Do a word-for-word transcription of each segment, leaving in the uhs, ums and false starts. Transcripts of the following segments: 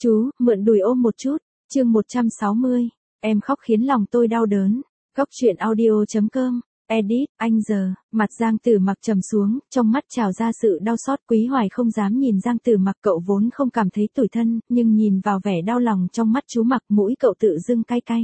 Chú, mượn đùi ôm một chút. Chương một trăm sáu mươi. Em khóc khiến lòng tôi đau đớn. Góc truyện audio chấm com. Edit, anh giờ, mặt Giang Tử Mặc trầm xuống, trong mắt trào ra sự đau xót. Quý Hoài không dám nhìn Giang Tử Mặc, cậu vốn không cảm thấy tủi thân, nhưng nhìn vào vẻ đau lòng trong mắt chú Mặc, mũi cậu tự dưng cay cay.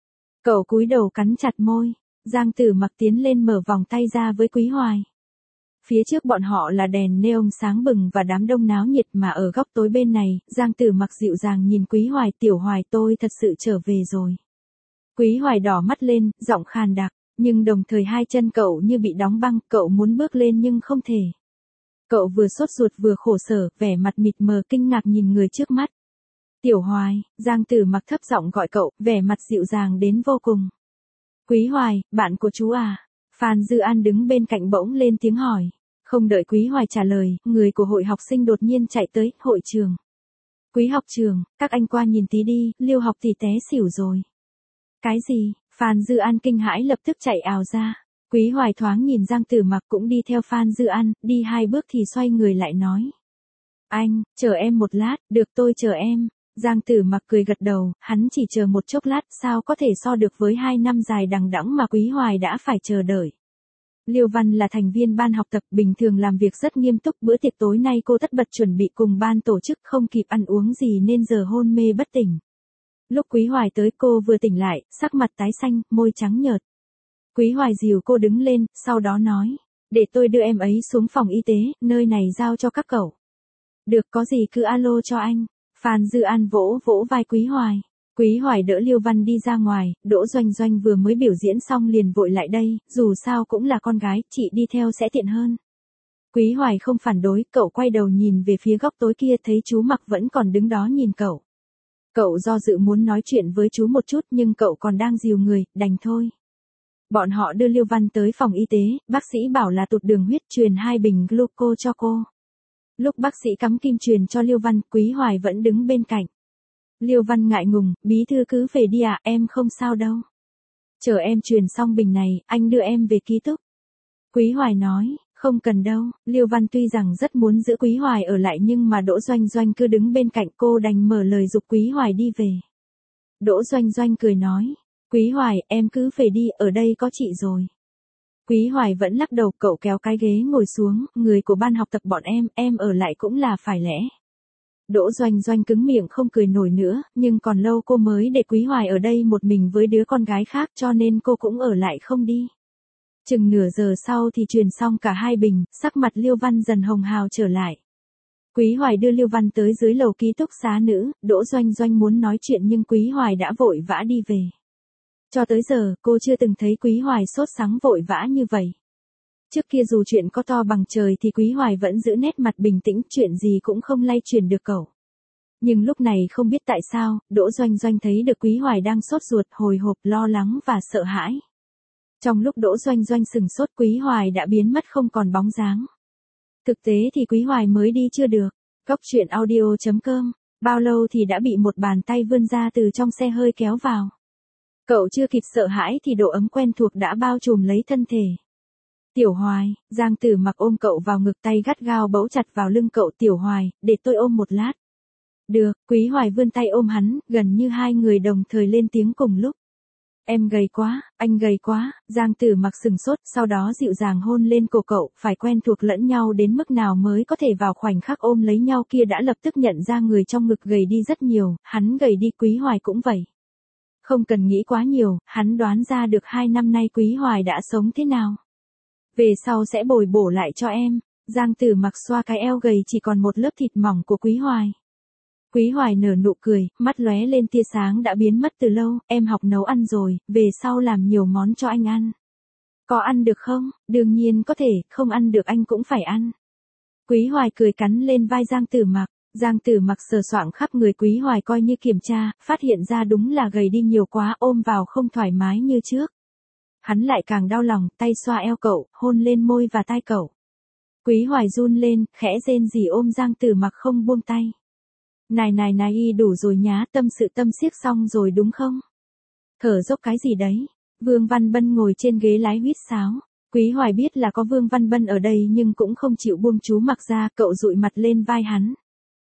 Cậu cúi đầu cắn chặt môi. Giang Tử Mặc tiến lên mở vòng tay ra với Quý Hoài. Phía trước bọn họ là đèn neon sáng bừng và đám đông náo nhiệt, mà ở góc tối bên này, Giang Tử Mặc dịu dàng nhìn Quý Hoài, "Tiểu Hoài, tôi thật sự trở về rồi." Quý Hoài đỏ mắt lên, giọng khàn đặc, nhưng đồng thời hai chân cậu như bị đóng băng, cậu muốn bước lên nhưng không thể. Cậu vừa sốt ruột vừa khổ sở, vẻ mặt mịt mờ kinh ngạc nhìn người trước mắt. "Tiểu Hoài," Giang Tử Mặc thấp giọng gọi cậu, vẻ mặt dịu dàng đến vô cùng. "Quý Hoài, bạn của chú à?" Phan Dư An đứng bên cạnh bỗng lên tiếng hỏi. Không đợi Quý Hoài trả lời, người của hội học sinh đột nhiên chạy tới, "Hội trường. Quý học trường, các anh qua nhìn tí đi, Liêu học tỷ té xỉu rồi." "Cái gì?" Phan Dư An kinh hãi lập tức chạy ào ra. Quý Hoài thoáng nhìn Giang Tử Mặc cũng đi theo Phan Dư An, đi hai bước thì xoay người lại nói. "Anh, chờ em một lát." "Được, tôi chờ em." Giang Tử Mặc cười gật đầu, hắn chỉ chờ một chốc lát, sao có thể so được với hai năm dài đằng đẵng mà Quý Hoài đã phải chờ đợi. Liêu Văn là thành viên ban học tập, bình thường làm việc rất nghiêm túc, bữa tiệc tối nay cô tất bật chuẩn bị cùng ban tổ chức, không kịp ăn uống gì nên giờ hôn mê bất tỉnh. Lúc Quý Hoài tới cô vừa tỉnh lại, sắc mặt tái xanh, môi trắng nhợt. Quý Hoài dìu cô đứng lên, sau đó nói, "Để tôi đưa em ấy xuống phòng y tế, nơi này giao cho các cậu." "Được, có gì cứ alo cho anh." Phan Dư An vỗ vỗ vai Quý Hoài. Quý Hoài đỡ Liêu Văn đi ra ngoài, Đỗ Doanh Doanh vừa mới biểu diễn xong liền vội lại đây, dù sao cũng là con gái, chị đi theo sẽ tiện hơn. Quý Hoài không phản đối, cậu quay đầu nhìn về phía góc tối kia, thấy chú Mặc vẫn còn đứng đó nhìn cậu. Cậu do dự muốn nói chuyện với chú một chút nhưng cậu còn đang dìu người, đành thôi. Bọn họ đưa Liêu Văn tới phòng y tế, bác sĩ bảo là tụt đường huyết, truyền hai bình gluco cho cô. Lúc bác sĩ cắm kim truyền cho Liêu Văn, Quý Hoài vẫn đứng bên cạnh. Liêu Văn ngại ngùng, "Bí thư cứ về đi ạ, em không sao đâu. Chờ em truyền xong bình này, anh đưa em về ký túc." Quý Hoài nói, "Không cần đâu." Liêu Văn tuy rằng rất muốn giữ Quý Hoài ở lại nhưng mà Đỗ Doanh Doanh cứ đứng bên cạnh, cô đành mở lời giục Quý Hoài đi về. Đỗ Doanh Doanh cười nói, "Quý Hoài, em cứ về đi, ở đây có chị rồi." Quý Hoài vẫn lắc đầu, cậu kéo cái ghế ngồi xuống, "Người của ban học tập bọn em, em ở lại cũng là phải lẽ." Đỗ Doanh Doanh cứng miệng không cười nổi nữa, nhưng còn lâu cô mới để Quý Hoài ở đây một mình với đứa con gái khác cho nên cô cũng ở lại không đi. Chừng nửa giờ sau thì truyền xong cả hai bình, sắc mặt Liêu Văn dần hồng hào trở lại. Quý Hoài đưa Liêu Văn tới dưới lầu ký túc xá nữ, Đỗ Doanh Doanh muốn nói chuyện nhưng Quý Hoài đã vội vã đi về. Cho tới giờ, cô chưa từng thấy Quý Hoài sốt sắng vội vã như vậy. Trước kia dù chuyện có to bằng trời thì Quý Hoài vẫn giữ nét mặt bình tĩnh, chuyện gì cũng không lay chuyển được cậu. Nhưng lúc này không biết tại sao, Đỗ Doanh Doanh thấy được Quý Hoài đang sốt ruột, hồi hộp, lo lắng và sợ hãi. Trong lúc Đỗ Doanh Doanh sừng sốt, Quý Hoài đã biến mất không còn bóng dáng. Thực tế thì Quý Hoài mới đi chưa được. Góc truyện audio chấm com. Bao lâu thì đã bị một bàn tay vươn ra từ trong xe hơi kéo vào. Cậu chưa kịp sợ hãi thì độ ấm quen thuộc đã bao trùm lấy thân thể. "Tiểu Hoài." Giang Tử Mặc ôm cậu vào ngực, tay gắt gao bấu chặt vào lưng cậu. "Tiểu Hoài, để tôi ôm một lát." "Được." Quý Hoài vươn tay ôm hắn, gần như hai người đồng thời lên tiếng cùng lúc. "Em gầy quá, anh gầy quá." Giang Tử Mặc sừng sốt, sau đó dịu dàng hôn lên cổ cậu, phải quen thuộc lẫn nhau đến mức nào mới có thể vào khoảnh khắc ôm lấy nhau kia đã lập tức nhận ra người trong ngực gầy đi rất nhiều, hắn gầy đi, Quý Hoài cũng vậy. Không cần nghĩ quá nhiều, hắn đoán ra được hai năm nay Quý Hoài đã sống thế nào. "Về sau sẽ bồi bổ lại cho em." Giang Tử Mặc xoa cái eo gầy chỉ còn một lớp thịt mỏng của Quý Hoài. Quý Hoài nở nụ cười, mắt lóe lên tia sáng đã biến mất từ lâu. "Em học nấu ăn rồi, về sau làm nhiều món cho anh ăn." "Có ăn được không?" "Đương nhiên có thể, không ăn được anh cũng phải ăn." Quý Hoài cười cắn lên vai Giang Tử Mặc. Giang Tử Mặc sờ soạng khắp người Quý Hoài coi như kiểm tra, phát hiện ra đúng là gầy đi nhiều quá, ôm vào không thoải mái như trước. Hắn lại càng đau lòng, tay xoa eo cậu, hôn lên môi và tai cậu. Quý Hoài run lên, khẽ rên rỉ ôm Giang Tử Mặc không buông tay. "Này này này y đủ rồi nhá, tâm sự tâm siếc xong rồi đúng không? Thở dốc cái gì đấy?" Vương Văn Bân ngồi trên ghế lái huýt sáo. Quý Hoài biết là có Vương Văn Bân ở đây nhưng cũng không chịu buông chú Mặc ra, cậu dụi mặt lên vai hắn.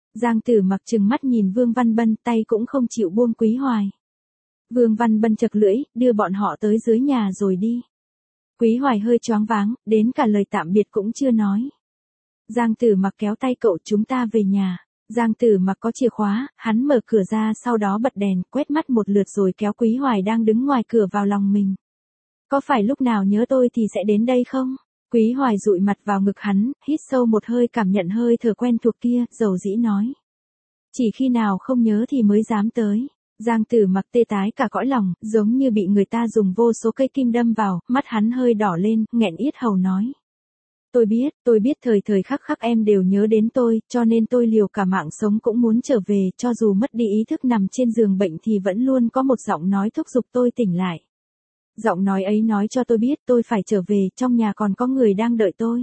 Giang Tử Mặc trừng mắt nhìn Vương Văn Bân, tay cũng không chịu buông Quý Hoài. Vương Văn Bân chật lưỡi, đưa bọn họ tới dưới nhà rồi đi. Quý Hoài hơi choáng váng, đến cả lời tạm biệt cũng chưa nói. Giang Tử Mặc kéo tay cậu, chúng ta về nhà. Giang Tử Mặc có chìa khóa, hắn mở cửa ra, sau đó bật đèn, quét mắt một lượt rồi kéo Quý Hoài đang đứng ngoài cửa vào lòng mình. Có phải lúc nào nhớ tôi thì sẽ đến đây không? Quý Hoài dụi mặt vào ngực hắn, hít sâu một hơi, cảm nhận hơi thở quen thuộc kia, dầu dĩ nói. Chỉ khi nào không nhớ thì mới dám tới. Giang Tử Mặc tê tái cả cõi lòng, giống như bị người ta dùng vô số cây kim đâm vào, mắt hắn hơi đỏ lên, nghẹn yết hầu nói. Tôi biết, tôi biết thời thời khắc khắc em đều nhớ đến tôi, cho nên tôi liều cả mạng sống cũng muốn trở về, cho dù mất đi ý thức nằm trên giường bệnh thì vẫn luôn có một giọng nói thúc giục tôi tỉnh lại. Giọng nói ấy nói cho tôi biết tôi phải trở về, trong nhà còn có người đang đợi tôi.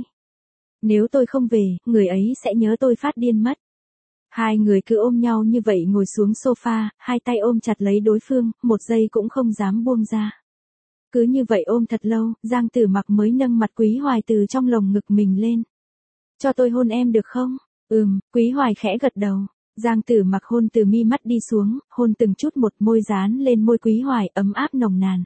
Nếu tôi không về, người ấy sẽ nhớ tôi phát điên mất. Hai người cứ ôm nhau như vậy ngồi xuống sofa, hai tay ôm chặt lấy đối phương, một giây cũng không dám buông ra. Cứ như vậy ôm thật lâu, Giang Tử Mặc mới nâng mặt Quý Hoài từ trong lồng ngực mình lên. Cho tôi hôn em được không? Ừm, Quý Hoài khẽ gật đầu. Giang Tử Mặc hôn từ mi mắt đi xuống, hôn từng chút một, môi dán lên môi Quý Hoài, ấm áp nồng nàn.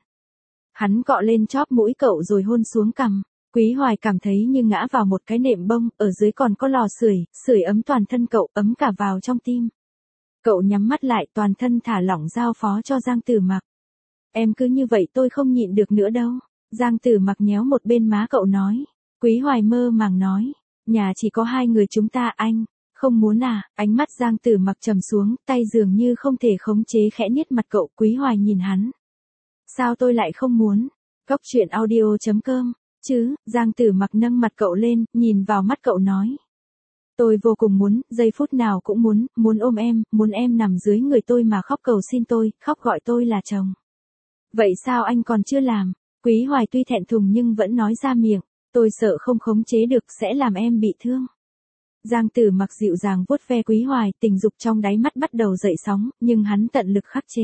Hắn cọ lên chóp mũi cậu rồi hôn xuống cằm. Quý Hoài cảm thấy như ngã vào một cái nệm bông, ở dưới còn có lò sưởi, sưởi ấm toàn thân cậu, ấm cả vào trong tim. Cậu nhắm mắt lại, toàn thân thả lỏng giao phó cho Giang Tử Mặc. Em cứ như vậy tôi không nhịn được nữa đâu. Giang Tử Mặc nhéo một bên má cậu nói. Quý Hoài mơ màng nói. Nhà chỉ có hai người chúng ta, anh. Không muốn à? Ánh mắt Giang Tử Mặc trầm xuống, tay dường như không thể khống chế khẽ niết mặt cậu. Quý Hoài nhìn hắn. Sao tôi lại không muốn? Cốc truyện audio chấm com. Chứ, Giang Tử Mặc nâng mặt cậu lên, nhìn vào mắt cậu nói. Tôi vô cùng muốn, giây phút nào cũng muốn, muốn ôm em, muốn em nằm dưới người tôi mà khóc cầu xin tôi, khóc gọi tôi là chồng. Vậy sao anh còn chưa làm? Quý Hoài tuy thẹn thùng nhưng vẫn nói ra miệng. Tôi sợ không khống chế được sẽ làm em bị thương. Giang Tử Mặc dịu dàng vuốt ve Quý Hoài, tình dục trong đáy mắt bắt đầu dậy sóng, nhưng hắn tận lực khắc chế.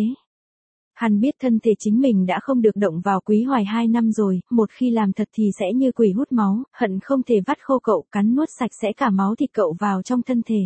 Hắn biết thân thể chính mình đã không được động vào Quý Hoài hai năm rồi, một khi làm thật thì sẽ như quỷ hút máu, hận không thể vắt khô cậu, cắn nuốt sạch sẽ cả máu thịt cậu vào trong thân thể.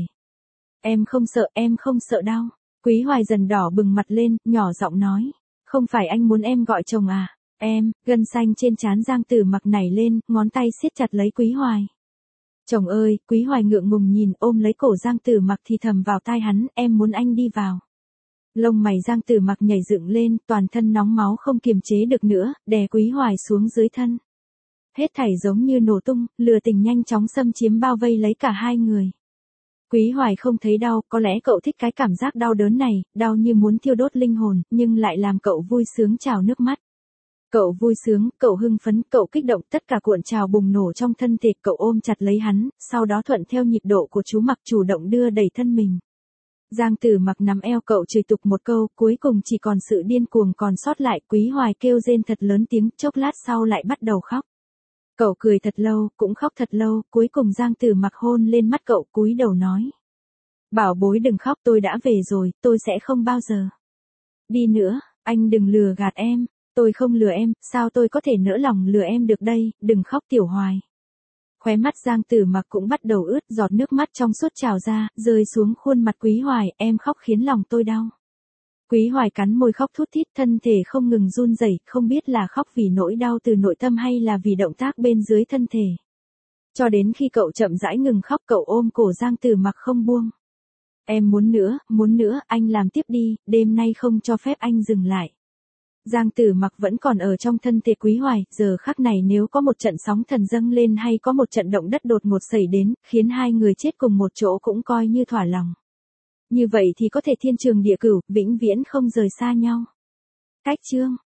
Em không sợ, em không sợ đau. Quý Hoài dần đỏ bừng mặt lên, nhỏ giọng nói. Không phải anh muốn em gọi chồng à? Em, gân xanh trên trán Giang Tử Mặc nảy lên, ngón tay siết chặt lấy Quý Hoài. Chồng ơi, Quý Hoài ngượng ngùng nhìn, ôm lấy cổ Giang Tử Mặc thì thầm vào tai hắn, em muốn anh đi vào. Lông mày Giang Tử Mặc nhảy dựng lên, toàn thân nóng máu không kiềm chế được nữa, đè Quý Hoài xuống dưới thân. Hết thảy giống như nổ tung, lửa tình nhanh chóng xâm chiếm bao vây lấy cả hai người. Quý Hoài không thấy đau, có lẽ cậu thích cái cảm giác đau đớn này, đau như muốn thiêu đốt linh hồn, nhưng lại làm cậu vui sướng trào nước mắt. Cậu vui sướng, cậu hưng phấn, cậu kích động, tất cả cuộn trào bùng nổ trong thân thể, cậu ôm chặt lấy hắn, sau đó thuận theo nhịp độ của chú Mặc chủ động đưa đẩy thân mình. Giang Tử Mặc nắm eo cậu chửi tục một câu, cuối cùng chỉ còn sự điên cuồng còn sót lại. Quý Hoài kêu rên thật lớn tiếng, chốc lát sau lại bắt đầu khóc. Cậu cười thật lâu, cũng khóc thật lâu, cuối cùng Giang Tử Mặc hôn lên mắt cậu, cúi đầu nói. Bảo bối đừng khóc, tôi đã về rồi, tôi sẽ không bao giờ đi nữa, anh đừng lừa gạt em, tôi không lừa em, sao tôi có thể nỡ lòng lừa em được đây, đừng khóc Tiểu Hoài. Khóe mắt Giang Tử Mặc cũng bắt đầu ướt, giọt nước mắt trong suốt trào ra, rơi xuống khuôn mặt Quý Hoài, em khóc khiến lòng tôi đau. Quý Hoài cắn môi khóc thút thít, thân thể không ngừng run rẩy, không biết là khóc vì nỗi đau từ nội tâm hay là vì động tác bên dưới thân thể. Cho đến khi cậu chậm rãi ngừng khóc, cậu ôm cổ Giang Tử Mặc không buông. Em muốn nữa, muốn nữa, anh làm tiếp đi, đêm nay không cho phép anh dừng lại. Giang Tử Mặc vẫn còn ở trong thân thể Quý Hoài, giờ khắc này nếu có một trận sóng thần dâng lên hay có một trận động đất đột ngột xảy đến, khiến hai người chết cùng một chỗ cũng coi như thỏa lòng. Như vậy thì có thể thiên trường địa cửu, vĩnh viễn không rời xa nhau. Cách chương